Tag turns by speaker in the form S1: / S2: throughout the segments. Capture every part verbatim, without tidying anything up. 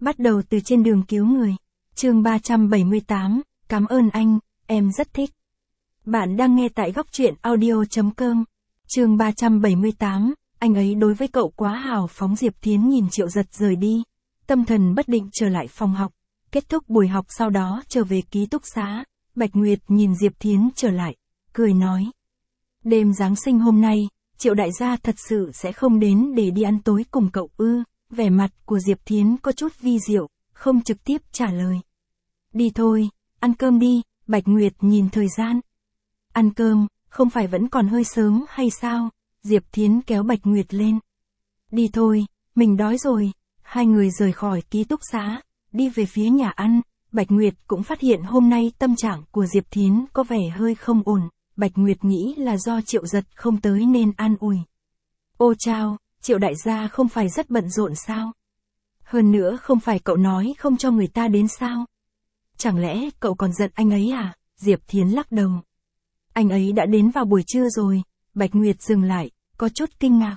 S1: Bắt đầu từ trên đường cứu người. Chương ba trăm bảy mươi tám, cảm ơn anh, em rất thích. Bạn đang nghe tại góc truyện audio chấm com. Chương ba trăm bảy mươi tám, anh ấy đối với cậu quá hào phóng. Diệp Thiến nhìn Triệu Giật rời đi, tâm thần bất định trở lại phòng học. Kết thúc buổi học sau đó trở về ký túc xá, Bạch Nguyệt nhìn Diệp Thiến trở lại, cười nói. Đêm Giáng sinh hôm nay, Triệu đại gia thật sự sẽ không đến để đi ăn tối cùng cậu ư? Vẻ mặt của Diệp Thiến có chút vi diệu, không trực tiếp trả lời. Đi thôi, ăn cơm đi. Bạch Nguyệt nhìn thời gian. Ăn cơm, không phải vẫn còn hơi sớm hay sao? Diệp Thiến kéo Bạch Nguyệt lên. Đi thôi, mình đói rồi. Hai người rời khỏi ký túc xá, đi về phía nhà ăn. Bạch Nguyệt cũng phát hiện hôm nay tâm trạng của Diệp Thiến có vẻ hơi không ổn. Bạch Nguyệt nghĩ là do Triệu Giật không tới nên an ủi. Ô chao, Triệu đại gia không phải rất bận rộn sao? Hơn nữa không phải cậu nói không cho người ta đến sao? Chẳng lẽ cậu còn giận anh ấy à? Diệp Thiến lắc đầu. Anh ấy đã đến vào buổi trưa rồi. Bạch Nguyệt dừng lại, có chút kinh ngạc.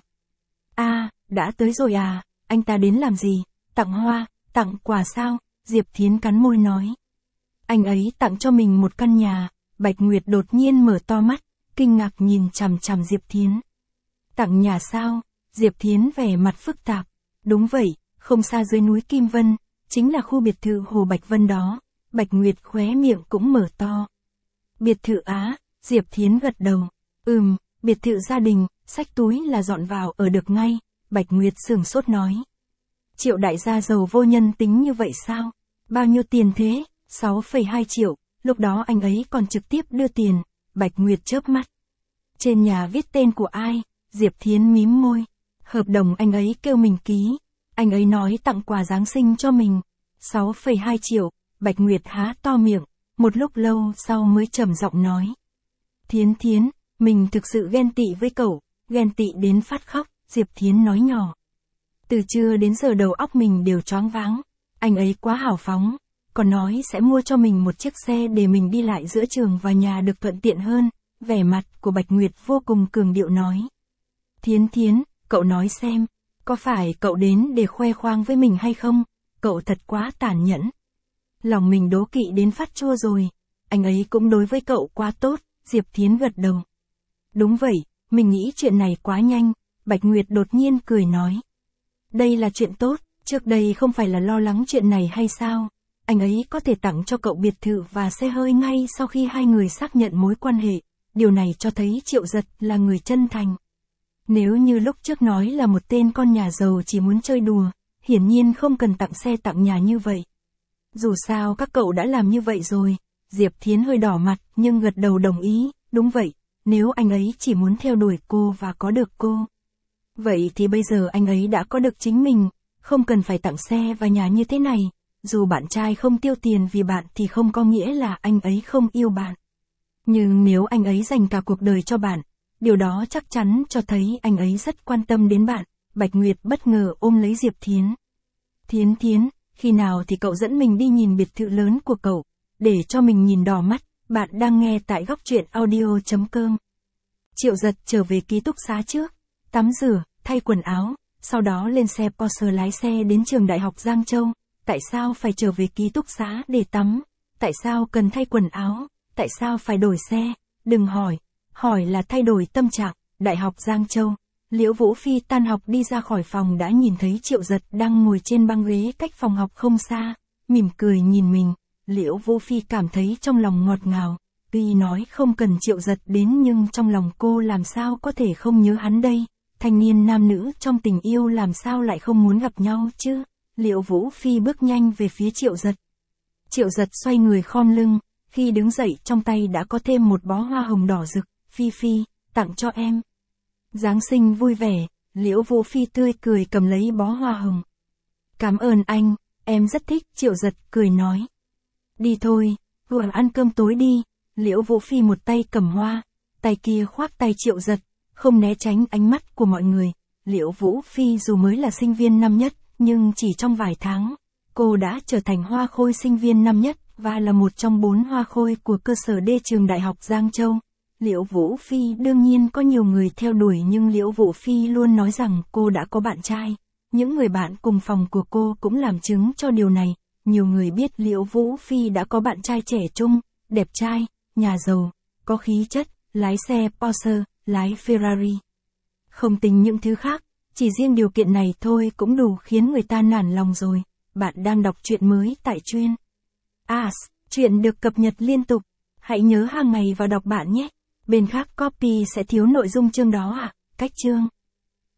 S1: À, đã tới rồi à? Anh ta đến làm gì? Tặng hoa, tặng quà sao? Diệp Thiến cắn môi nói. Anh ấy tặng cho mình một căn nhà. Bạch Nguyệt đột nhiên mở to mắt, kinh ngạc nhìn chằm chằm Diệp Thiến. Tặng nhà sao? Diệp Thiến vẻ mặt phức tạp. Đúng vậy, không xa dưới núi Kim Vân, chính là khu biệt thự Hồ Bạch Vân đó. Bạch Nguyệt khóe miệng cũng mở to. Biệt thự á? Diệp Thiến gật đầu. Ừm, biệt thự gia đình, xách túi là dọn vào ở được ngay. Bạch Nguyệt sửng sốt nói. Triệu đại gia giàu vô nhân tính như vậy sao? Bao nhiêu tiền thế? sáu phẩy hai triệu, lúc đó anh ấy còn trực tiếp đưa tiền. Bạch Nguyệt chớp mắt. Trên nhà viết tên của ai? Diệp Thiến mím môi. Hợp đồng anh ấy kêu mình ký. Anh ấy nói tặng quà Giáng sinh cho mình. sáu phẩy hai triệu, Bạch Nguyệt há to miệng, một lúc lâu sau mới trầm giọng nói. Thiến Thiến, mình thực sự ghen tị với cậu, ghen tị đến phát khóc. Diệp Thiến nói nhỏ. Từ trưa đến giờ đầu óc mình đều choáng váng. Anh ấy quá hào phóng, còn nói sẽ mua cho mình một chiếc xe để mình đi lại giữa trường và nhà được thuận tiện hơn. Vẻ mặt của Bạch Nguyệt vô cùng cường điệu nói. Thiến Thiến, cậu nói xem, có phải cậu đến để khoe khoang với mình hay không? Cậu thật quá tàn nhẫn. Lòng mình đố kỵ đến phát chua rồi. Anh ấy cũng đối với cậu quá tốt. Diệp Thiến gật đầu. Đúng vậy, mình nghĩ chuyện này quá nhanh. Bạch Nguyệt đột nhiên cười nói. Đây là chuyện tốt, trước đây không phải là lo lắng chuyện này hay sao? Anh ấy có thể tặng cho cậu biệt thự và xe hơi ngay sau khi hai người xác nhận mối quan hệ. Điều này cho thấy Triệu Giật là người chân thành. Nếu như lúc trước nói là một tên con nhà giàu chỉ muốn chơi đùa, hiển nhiên không cần tặng xe tặng nhà như vậy. Dù sao các cậu đã làm như vậy rồi. Diệp Thiến hơi đỏ mặt nhưng gật đầu đồng ý. Đúng vậy, nếu anh ấy chỉ muốn theo đuổi cô và có được cô. Vậy thì bây giờ anh ấy đã có được chính mình, không cần phải tặng xe và nhà như thế này. Dù bạn trai không tiêu tiền vì bạn thì không có nghĩa là anh ấy không yêu bạn. Nhưng nếu anh ấy dành cả cuộc đời cho bạn, điều đó chắc chắn cho thấy anh ấy rất quan tâm đến bạn. Bạch Nguyệt bất ngờ ôm lấy Diệp Thiến. Thiến Thiến, khi nào thì cậu dẫn mình đi nhìn biệt thự lớn của cậu, để cho mình nhìn đỏ mắt. Bạn đang nghe tại góc truyện audio chấm com. Triệu Giật trở về ký túc xá trước, tắm rửa, thay quần áo, sau đó lên xe Porsche lái xe đến trường đại học Giang Châu. Tại sao phải trở về ký túc xá để tắm? Tại sao cần thay quần áo? Tại sao phải đổi xe? Đừng hỏi, hỏi là thay đổi tâm trạng. Đại học Giang Châu, Liễu Vũ Phi tan học đi ra khỏi phòng đã nhìn thấy Triệu Giật đang ngồi trên băng ghế cách phòng học không xa, mỉm cười nhìn mình. Liễu Vũ Phi cảm thấy trong lòng ngọt ngào, tuy nói không cần Triệu Giật đến nhưng trong lòng cô làm sao có thể không nhớ hắn đây. Thanh niên nam nữ trong tình yêu làm sao lại không muốn gặp nhau chứ? Liễu Vũ Phi bước nhanh về phía Triệu Giật. Triệu Giật xoay người khom lưng, khi đứng dậy trong tay đã có thêm một bó hoa hồng đỏ rực. Phi Phi, tặng cho em. Giáng sinh vui vẻ. Liễu Vũ Phi tươi cười cầm lấy bó hoa hồng. Cảm ơn anh, em rất thích. Triệu Giật cười nói. Đi thôi, vừa ăn cơm tối đi. Liễu Vũ Phi một tay cầm hoa, tay kia khoác tay Triệu Giật, không né tránh ánh mắt của mọi người. Liễu Vũ Phi dù mới là sinh viên năm nhất, nhưng chỉ trong vài tháng, cô đã trở thành hoa khôi sinh viên năm nhất, và là một trong bốn hoa khôi của cơ sở D trường Đại học Giang Châu. Liễu Vũ Phi đương nhiên có nhiều người theo đuổi nhưng Liễu Vũ Phi luôn nói rằng cô đã có bạn trai. những người bạn cùng phòng của cô cũng làm chứng cho điều này. Nhiều người biết Liễu Vũ Phi đã có bạn trai trẻ trung, đẹp trai, nhà giàu, có khí chất, lái xe Porsche, lái Ferrari. Không tính những thứ khác, chỉ riêng điều kiện này thôi cũng đủ khiến người ta nản lòng rồi. Bạn đang đọc truyện mới tại Chuyên As, truyện được cập nhật liên tục. Hãy nhớ hàng ngày vào đọc bạn nhé. Bên khác copy sẽ thiếu nội dung chương đó à? Cách chương